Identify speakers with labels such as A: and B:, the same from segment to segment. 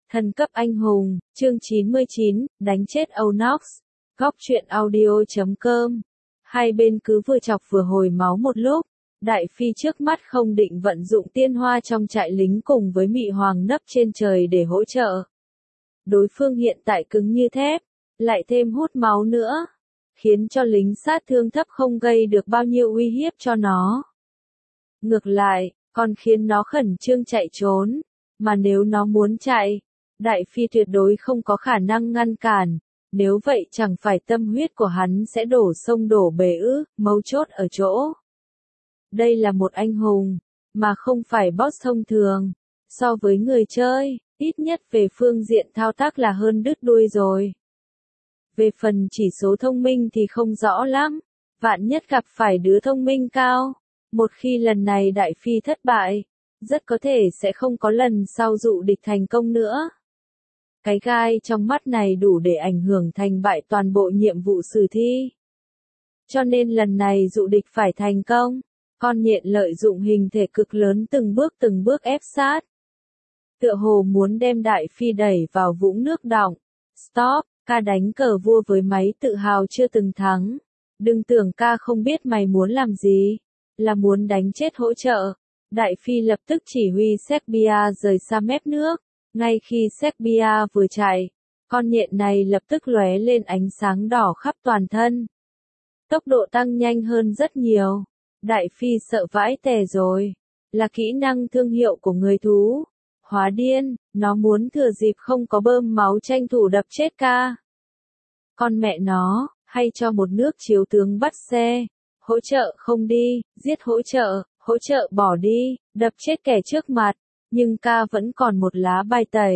A: Thần cấp anh hùng, chương 99, đánh chết Onox. Góc truyện audio.com. Hai bên cứ vừa chọc vừa hồi máu một lúc. Đại phi trước mắt không định vận dụng tiên hoa trong trại lính cùng với Mị Hoàng nấp trên trời để hỗ trợ. Đối phương hiện tại cứng như thép, lại thêm hút máu nữa, khiến cho lính sát thương thấp không gây được bao nhiêu uy hiếp cho nó. Ngược lại, còn khiến nó khẩn trương chạy trốn, mà nếu nó muốn chạy, Đại phi tuyệt đối không có khả năng ngăn cản, nếu vậy chẳng phải tâm huyết của hắn sẽ đổ sông đổ bể ư, mấu chốt ở chỗ. Đây là một anh hùng, mà không phải boss thông thường, so với người chơi, ít nhất về phương diện thao tác là hơn đứt đuôi rồi. Về phần chỉ số thông minh thì không rõ lắm, vạn nhất gặp phải đứa thông minh cao, một khi lần này Đại phi thất bại, rất có thể sẽ không có lần sau dụ địch thành công nữa. Cái gai trong mắt này đủ để ảnh hưởng thành bại toàn bộ nhiệm vụ sử thi. Cho nên lần này dụ địch phải thành công, con nhện lợi dụng hình thể cực lớn từng bước ép sát. Tựa hồ muốn đem Đại phi đẩy vào vũng nước đọng. Stop, ca đánh cờ vua với máy tự hào chưa từng thắng. Đừng tưởng ca không biết mày muốn làm gì, là muốn đánh chết hỗ trợ. Đại phi lập tức chỉ huy Serbia rời xa mép nước. Ngay khi Serbia vừa chạy, con nhện này lập tức lóe lên ánh sáng đỏ khắp toàn thân. Tốc độ tăng nhanh hơn rất nhiều. Đại phi sợ vãi tè rồi. Là kỹ năng thương hiệu của người thú. Hóa điên, nó muốn thừa dịp không có bơm máu tranh thủ đập chết ca. Con mẹ nó, hay cho một nước chiếu tướng bắt xe. Hỗ trợ không đi, giết hỗ trợ bỏ đi, đập chết kẻ trước mặt. Nhưng ca vẫn còn một lá bài tẩy.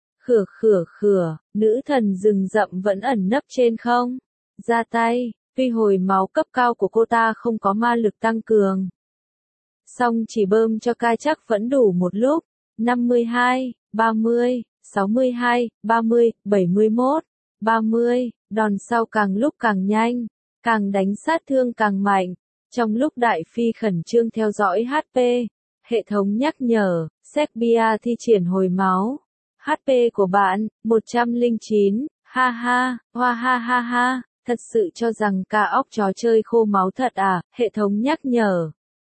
A: Khửa, nữ thần rừng rậm vẫn ẩn nấp trên không. Ra tay, tuy hồi máu cấp cao của cô ta không có ma lực tăng cường. Song chỉ bơm cho ca chắc vẫn đủ một lúc. 52, 30, 62, 30, 71, 30, đòn sau càng lúc càng nhanh, càng đánh sát thương càng mạnh. Trong lúc Đại phi khẩn trương theo dõi HP, hệ thống nhắc nhở, Serbia thi triển hồi máu. HP của bạn, 109, ha ha, hoa ha ha ha, thật sự cho rằng ca óc chó chơi khô máu thật à, hệ thống nhắc nhở.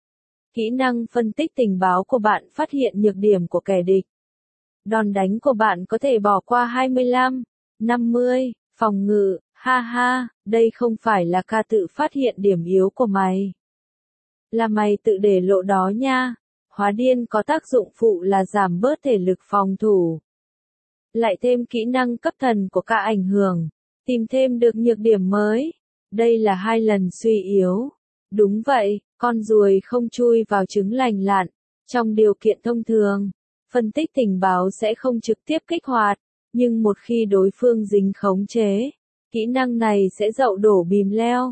A: Kỹ năng phân tích tình báo của bạn phát hiện nhược điểm của kẻ địch. Đòn đánh của bạn có thể bỏ qua 25, 50, phòng ngự, ha ha, đây không phải là ca tự phát hiện điểm yếu của mày. Là mày tự để lộ đó nha. Hóa điên có tác dụng phụ là giảm bớt thể lực phòng thủ. Lại thêm kỹ năng cấp thần của ca ảnh hưởng, tìm thêm được nhược điểm mới. Đây là 2 lần suy yếu. Đúng vậy, con ruồi không chui vào trứng lành lặn. Trong điều kiện thông thường, phân tích tình báo sẽ không trực tiếp kích hoạt, nhưng một khi đối phương dính khống chế, kỹ năng này sẽ dậu đổ bìm leo.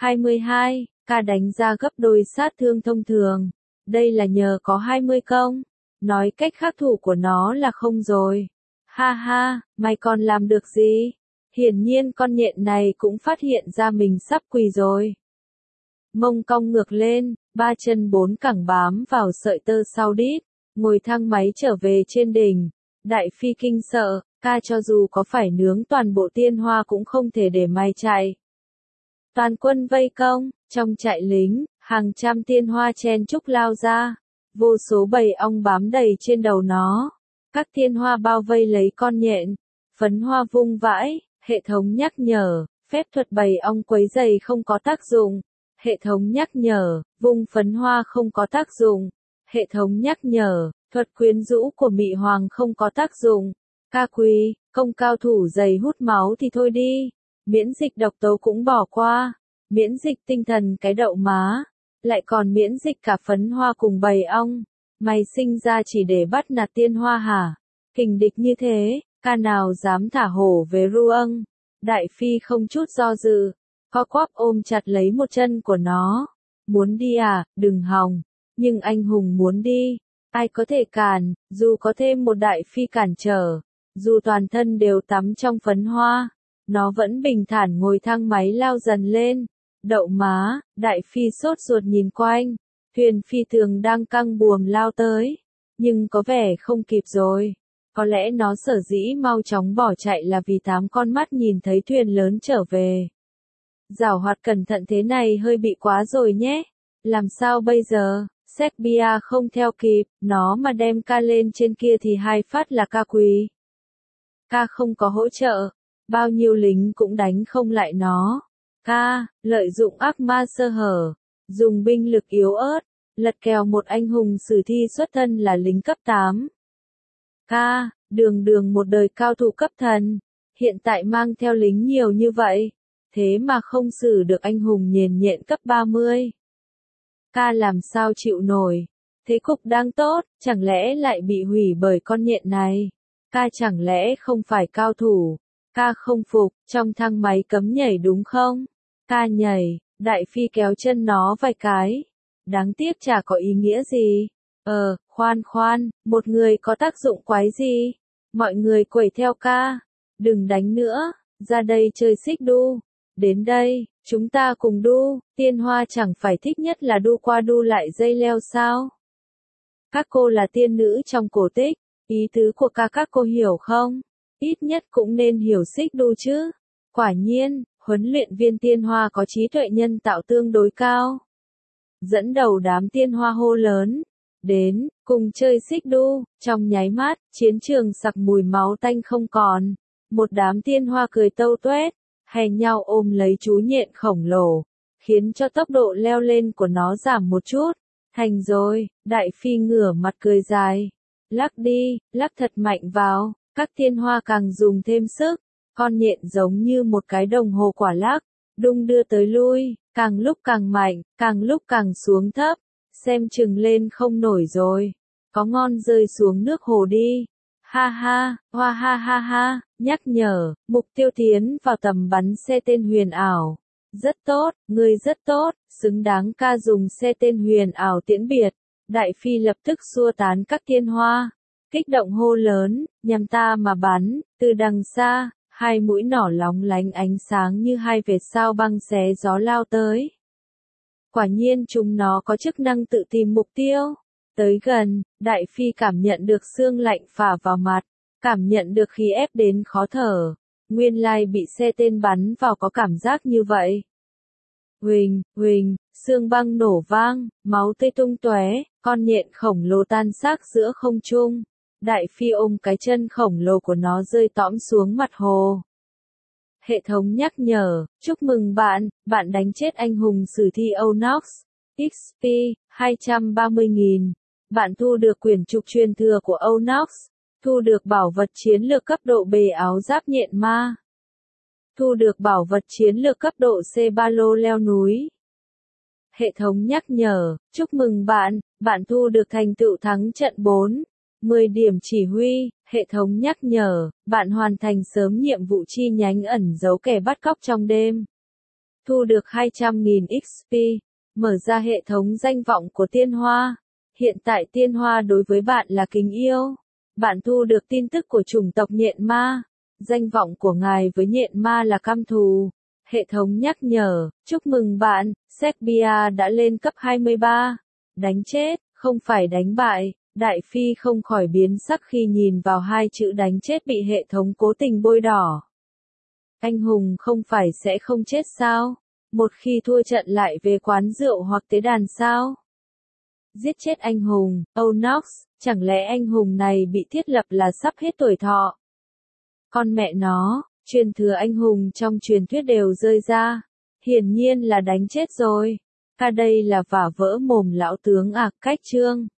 A: 22, ca đánh ra gấp đôi sát thương thông thường. Đây là nhờ có 20 công. Nói cách khác thủ của nó là không rồi. Ha ha, mày còn làm được gì? Hiển nhiên con nhện này cũng phát hiện ra mình sắp quỳ rồi. Mông cong ngược lên, 3 chân 4 cẳng bám vào sợi tơ sau đít, ngồi thang máy trở về trên đỉnh. Đại phi kinh sợ, ca cho dù có phải nướng toàn bộ tiên hoa cũng không thể để mày chạy. Toàn quân vây công, trong trại lính, hàng trăm tiên hoa chen chúc lao ra, vô số bầy ong bám đầy trên đầu nó. Các tiên hoa bao vây lấy con nhện, phấn hoa vung vãi, hệ thống nhắc nhở, phép thuật bầy ong quấy rầy không có tác dụng. Hệ thống nhắc nhở, vung phấn hoa không có tác dụng. Hệ thống nhắc nhở, thuật quyến rũ của Mị Hoàng không có tác dụng. Ca quý, công cao thủ dày hút máu thì thôi đi. Miễn dịch độc tố cũng bỏ qua. Miễn dịch tinh thần cái đậu má. Lại còn miễn dịch cả phấn hoa cùng bầy ong. Mày sinh ra chỉ để bắt nạt tiên hoa hả? Kình địch như thế, ca nào dám thả hổ về Ruang? Đại phi không chút do dự, co quắp ôm chặt lấy một chân của nó. Muốn đi à, đừng hòng. Nhưng anh hùng muốn đi. Ai có thể cản, dù có thêm một đại phi cản trở. Dù toàn thân đều tắm trong phấn hoa. Nó vẫn bình thản ngồi thang máy lao dần lên. Đậu má, đại phi sốt ruột nhìn quanh. Thuyền phi tường đang căng buồm lao tới. Nhưng có vẻ không kịp rồi. Có lẽ nó sở dĩ mau chóng bỏ chạy là vì 8 con mắt nhìn thấy thuyền lớn trở về. Giảo hoạt cẩn thận thế này hơi bị quá rồi nhé. Làm sao bây giờ? Serbia không theo kịp, nó mà đem ca lên trên kia thì 2 phát là ca quỳ. Ca không có hỗ trợ, bao nhiêu lính cũng đánh không lại nó. Ca, lợi dụng ác ma sơ hở, dùng binh lực yếu ớt, lật kèo một anh hùng sử thi xuất thân là lính cấp 8. Ca, đường đường một đời cao thủ cấp thần, hiện tại mang theo lính nhiều như vậy, thế mà không xử được anh hùng nhền nhện cấp 30. Ca làm sao chịu nổi, thế cục đang tốt, chẳng lẽ lại bị hủy bởi con nhện này? Ca chẳng lẽ không phải cao thủ? Ca không phục, trong thang máy cấm nhảy đúng không? Ca nhảy, Đại Phi kéo chân nó vài cái. Đáng tiếc chả có ý nghĩa gì. Khoan, một người có tác dụng quái gì? Mọi người quẩy theo ca. Đừng đánh nữa, ra đây chơi xích đu. Đến đây, chúng ta cùng đu, Tiên Hoa chẳng phải thích nhất là đu qua đu lại dây leo sao? Các cô là tiên nữ trong cổ tích, ý tứ của các cô hiểu không? Ít nhất cũng nên hiểu xích đu chứ. Quả nhiên, huấn luyện viên Tiên Hoa có trí tuệ nhân tạo tương đối cao. Dẫn đầu đám tiên hoa hô lớn. Đến, cùng chơi xích đu, trong nháy mắt, chiến trường sặc mùi máu tanh không còn. Một đám tiên hoa cười tâu tuét, hè nhau ôm lấy chú nhện khổng lồ, khiến cho tốc độ leo lên của nó giảm một chút. Thành rồi, Đại Phi ngửa mặt cười dài. Lắc đi, lắc thật mạnh vào, các tiên hoa càng dùng thêm sức. Con nhện giống như một cái đồng hồ quả lắc, đung đưa tới lui, càng lúc càng mạnh, càng lúc càng xuống thấp. Xem chừng lên không nổi rồi. Có ngon rơi xuống nước hồ đi. Ha ha, hoa ha ha ha, nhắc nhở, mục tiêu tiến vào tầm bắn xe tên huyền ảo. Rất tốt, ngươi rất tốt, xứng đáng ca dùng xe tên huyền ảo tiễn biệt. Đại Phi lập tức xua tán các tiên hoa. Kích động hô lớn, nhằm ta mà bắn, từ đằng xa, 2 mũi nỏ lóng lánh ánh sáng như 2 vệt sao băng xé gió lao tới. Quả nhiên chúng nó có chức năng tự tìm mục tiêu. Tới gần, Đại Phi cảm nhận được sương lạnh phả vào mặt, cảm nhận được khí ép đến khó thở. Nguyên lai bị xe tên bắn vào có cảm giác như vậy. Huỳnh, xương băng nổ vang, máu tươi tung tóe, con nhện khổng lồ tan xác giữa không trung. Đại Phi ôm cái chân khổng lồ của nó rơi tõm xuống mặt hồ. Hệ thống nhắc nhở, chúc mừng bạn, bạn đánh chết anh hùng sử thi Onox. XP, 230.000. Bạn thu được quyển trục truyền thừa của Onox. Thu được bảo vật chiến lược cấp độ B áo giáp nhện ma. Thu được bảo vật chiến lược cấp độ C ba lô leo núi. Hệ thống nhắc nhở, chúc mừng bạn, bạn thu được thành tựu thắng trận 4. 10 điểm chỉ huy, hệ thống nhắc nhở, bạn hoàn thành sớm nhiệm vụ chi nhánh ẩn giấu kẻ bắt cóc trong đêm. Thu được 200.000 XP, mở ra hệ thống danh vọng của Tiên Hoa. Hiện tại Tiên Hoa đối với bạn là kính yêu. Bạn thu được tin tức của chủng tộc nhện ma. Danh vọng của ngài với nhện ma là căm thù. Hệ thống nhắc nhở, chúc mừng bạn, Serbia đã lên cấp 23. Đánh chết, không phải đánh bại. Đại Phi không khỏi biến sắc khi nhìn vào 2 chữ đánh chết bị hệ thống cố tình bôi đỏ. Anh hùng không phải sẽ không chết sao? Một khi thua trận lại về quán rượu hoặc tế đàn sao? Giết chết anh hùng, Onox, chẳng lẽ anh hùng này bị thiết lập là sắp hết tuổi thọ? Con mẹ nó, truyền thừa anh hùng trong truyền thuyết đều rơi ra. Hiển nhiên là đánh chết rồi. Ca đây là vả vỡ mồm lão tướng cách chương.